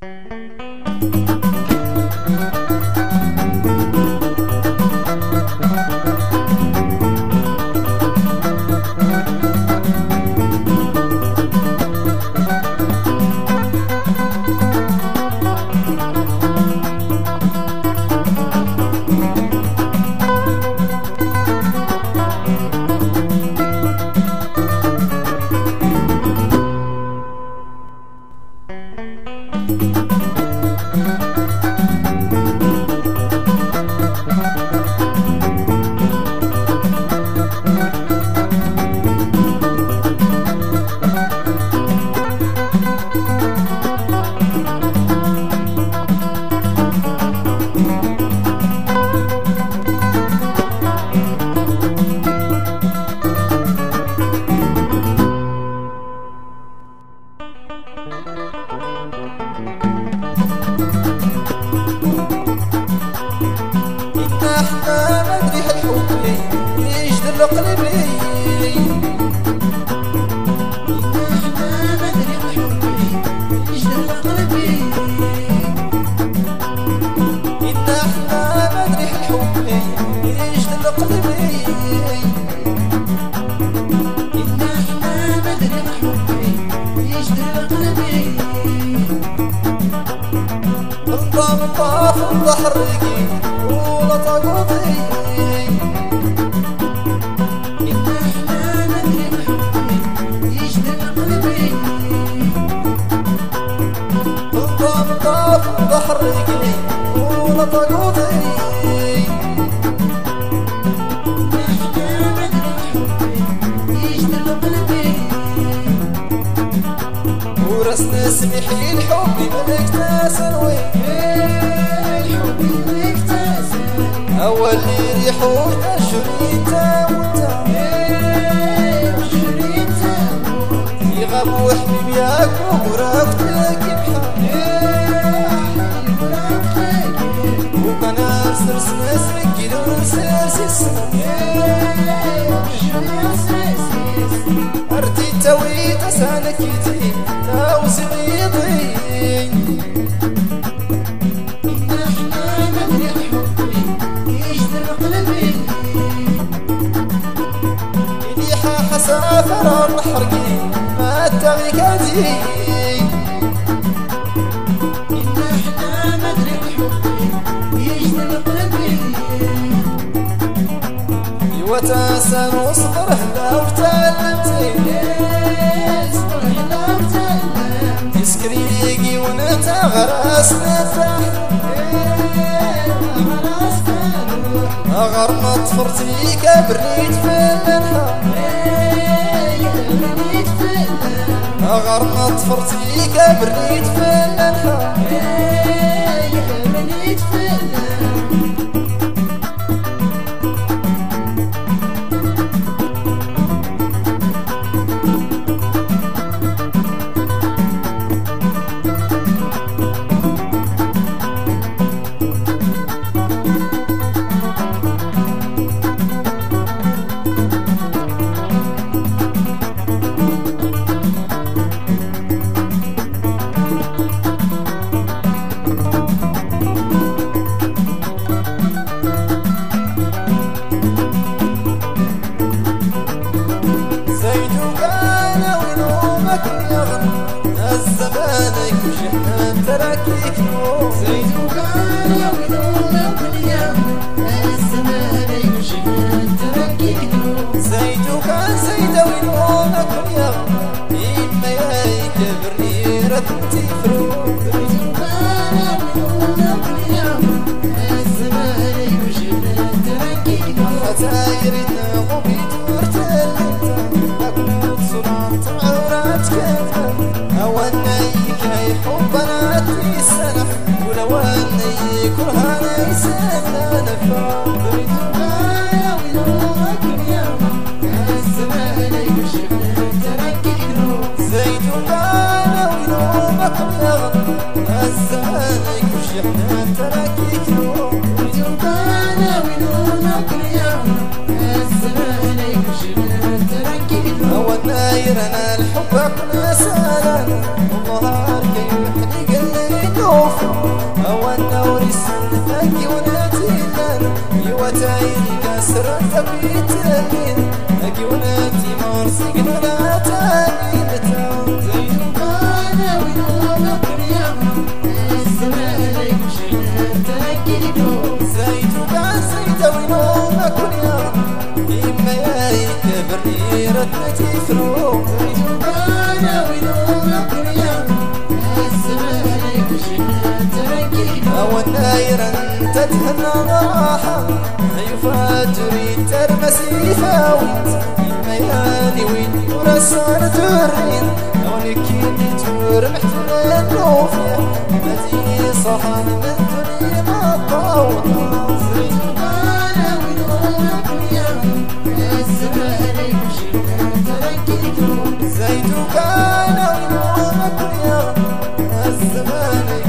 طاف البحر رقيق ولا طاقوطي إن احنا ندري الحب يجذب قلبي طاف البحر رقيق ولا طاقوطي إن احنا ندري الحب يجذب قلبي ورسنا سمحي الحب ملكنا سنوي أول يريحوا الشريطة وانت يغابوا حبيب ياكم ورافتك وكان أرسرس ناسك كيلو ساسس أرتي تويت أسالك يتي تاوسي بيضي سافر الحرقي ما التغيكاتي إن احنا مدري الحب يجذب قلبي وتاسن وصبر هلا وتعلمتي اصبر هلا وتعلمتي تسكريقي ونتا غراس نفاح غرمت فرتي كبريت في الانحاء غرمت فرتي كبريت في الانحاء كبريت في الانحاء الزمانك وشحن تراكيك نور زيدو كان يومك اليوم الزمانك وشحن تراكيك نور زيدو كان زيدو يومك اليوم إما يايك بريرة تفرو زيدو كان يومك اليوم الزمانك وشحن تراكيك نور فتايرنا غبيت ورتلت أقول صلاة عوراتك أولنيك أي حبنا تيسنف ولو أني كلها نيسنا نفع بريدنا وينومك اليوم الزمانك وشفنا تركيك نور زيدنا وينومك اليوم الزمانك وشفنا تركيك نور زيدنا وينومك اليوم الزمانك وشفنا تركيك نور أولنا يرنا الحب أقنا سالا والله كيف حني قليل الروف أو النور السنة وناتي يوتاين كسر ثبيت اللين وناتي مرسي قلنا تاني لتاون زيتو كان وينو مكريم الزمان شنو تاكيدو زيتو كان زيتو وينو مكريم إما يايك بريرة تفرو زيتو كان وينو مكريم الزمان شنو تاكيدو أو الناير تتهنى راحة يفاجري ترمسي فاوت المياني وين ورسان ترين ولكني ترمح تنوفيا مديني صحن من دنيا ما طاوت زيتو كان وينو مكريم الزمان شنو تاكيدو زيتو كان وينو مكريم الزمان